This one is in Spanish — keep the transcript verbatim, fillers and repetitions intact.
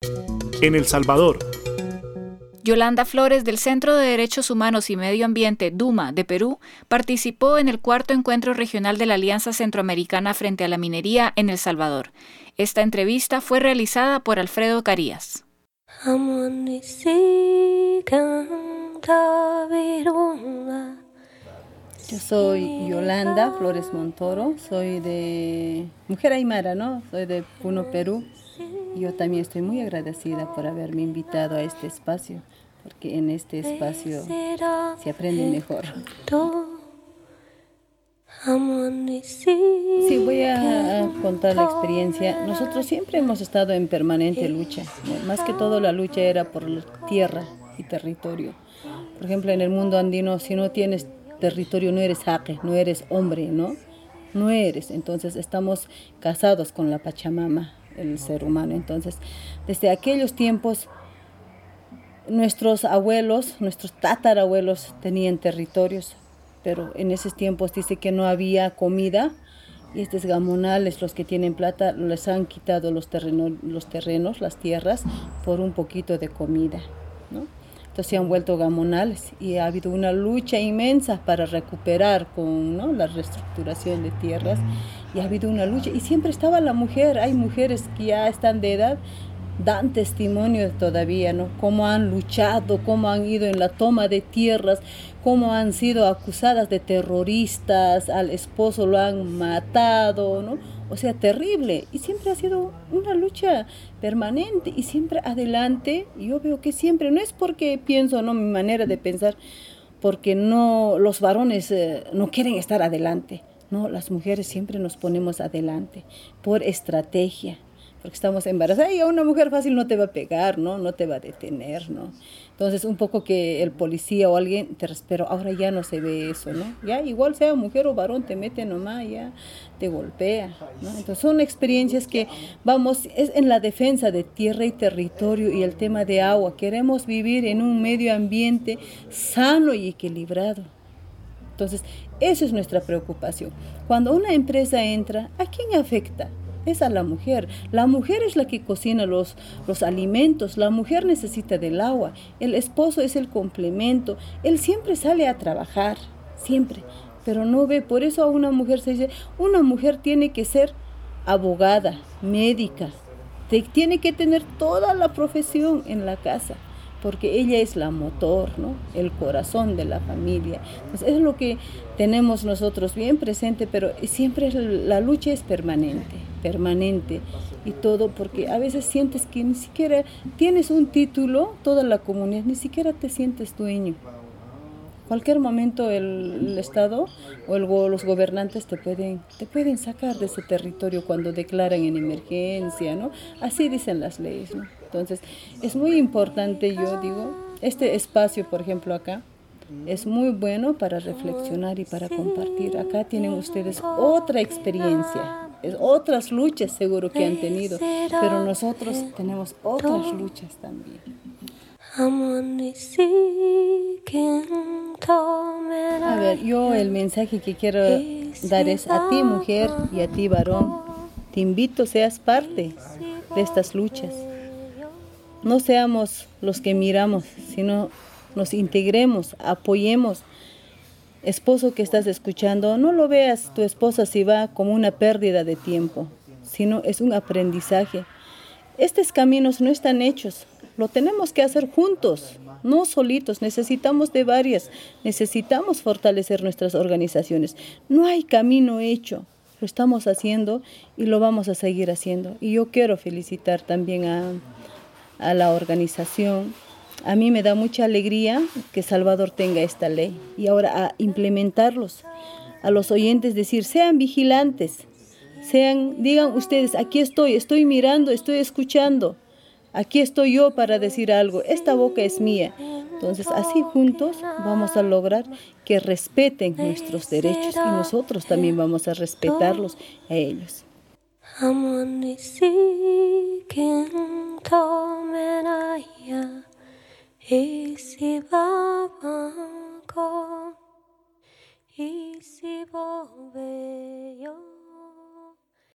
En El Salvador. Yolanda Flores, del Centro de Derechos Humanos y Medio Ambiente, DUMA, de Perú, participó en el cuarto encuentro regional de la Alianza Centroamericana frente a la minería en El Salvador. Esta entrevista fue realizada por Alfredo Carías. Yo soy Yolanda Flores Montoro, soy de Mujer Aymara, ¿no? Soy de Puno, Perú. Yo también estoy muy agradecida por haberme invitado a este espacio, porque en este espacio se aprende mejor. Sí, voy a contar la experiencia. Nosotros siempre hemos estado en permanente lucha. Más que todo la lucha era por tierra y territorio. Por ejemplo, en el mundo andino, si no tienes territorio, no eres jaque, no eres hombre, ¿no? No eres. Entonces estamos casados con la Pachamama, el ser humano. Entonces, desde aquellos tiempos, nuestros abuelos, nuestros tatarabuelos tenían territorios, pero en esos tiempos dice que no había comida y estos gamonales, los que tienen plata, les han quitado los terrenos, los terrenos, las tierras, por un poquito de comida, ¿no? Entonces se han vuelto gamonales y ha habido una lucha inmensa para recuperar con, ¿no?, la reestructuración de tierras, y ha habido una lucha y siempre estaba la mujer. Hay mujeres que ya están de edad, dan testimonio todavía, ¿no? Cómo han luchado, cómo han ido en la toma de tierras, cómo han sido acusadas de terroristas, al esposo lo han matado, ¿no? O sea, terrible. Y siempre ha sido una lucha permanente y siempre adelante. Yo veo que siempre, no es porque pienso, no, mi manera de pensar, porque no, los varones eh, no quieren estar adelante. No, las mujeres siempre nos ponemos adelante por estrategia. Porque estamos embarazadas y a una mujer fácil no te va a pegar, ¿no? No te va a detener, ¿no? Entonces, un poco que el policía o alguien te respira, ahora ya no se ve eso, ¿no? Ya igual sea mujer o varón, te mete nomás, ya te golpea, ¿no? Entonces, son experiencias que, vamos, es en la defensa de tierra y territorio y el tema de agua. Queremos vivir en un medio ambiente sano y equilibrado. Entonces, esa es nuestra preocupación. Cuando una empresa entra, ¿a quién afecta? Es a la mujer. La mujer es la que cocina los, los alimentos. La mujer necesita del agua. El esposo es el complemento. Él siempre sale a trabajar, siempre, pero no ve. Por eso a una mujer se dice, una mujer tiene que ser abogada, médica, te, tiene que tener toda la profesión en la casa, porque ella es la motor, ¿no? El corazón de la familia. Entonces, es lo que tenemos nosotros bien presente, pero siempre la lucha es permanente, permanente, y todo porque a veces sientes que ni siquiera tienes un título, toda la comunidad, ni siquiera te sientes dueño. Cualquier momento el, el Estado o el, los gobernantes te pueden, te pueden sacar de ese territorio cuando declaran en emergencia, ¿no? Así dicen las leyes, ¿no? Entonces, es muy importante, yo digo, este espacio, por ejemplo, acá, es muy bueno para reflexionar y para compartir. Acá tienen ustedes otra experiencia, es otras luchas seguro que han tenido, pero nosotros tenemos otras luchas también. A ver, yo el mensaje que quiero dar es a ti, mujer, y a ti, varón. Te invito, seas parte de estas luchas. No seamos los que miramos, sino nos integremos, apoyemos. Esposo que estás escuchando, no lo veas tu esposa si va como una pérdida de tiempo, sino es un aprendizaje. Estos caminos no están hechos, lo tenemos que hacer juntos, no solitos, necesitamos de varias, necesitamos fortalecer nuestras organizaciones. No hay camino hecho, lo estamos haciendo y lo vamos a seguir haciendo. Y yo quiero felicitar también a, a la organización. A mí me da mucha alegría que Salvador tenga esta ley y ahora a implementarlos. A los oyentes decir, sean vigilantes, sean, digan ustedes, aquí estoy, estoy mirando, estoy escuchando. Aquí estoy yo para decir algo, esta boca es mía. Entonces, así juntos vamos a lograr que respeten nuestros derechos y nosotros también vamos a respetarlos a ellos.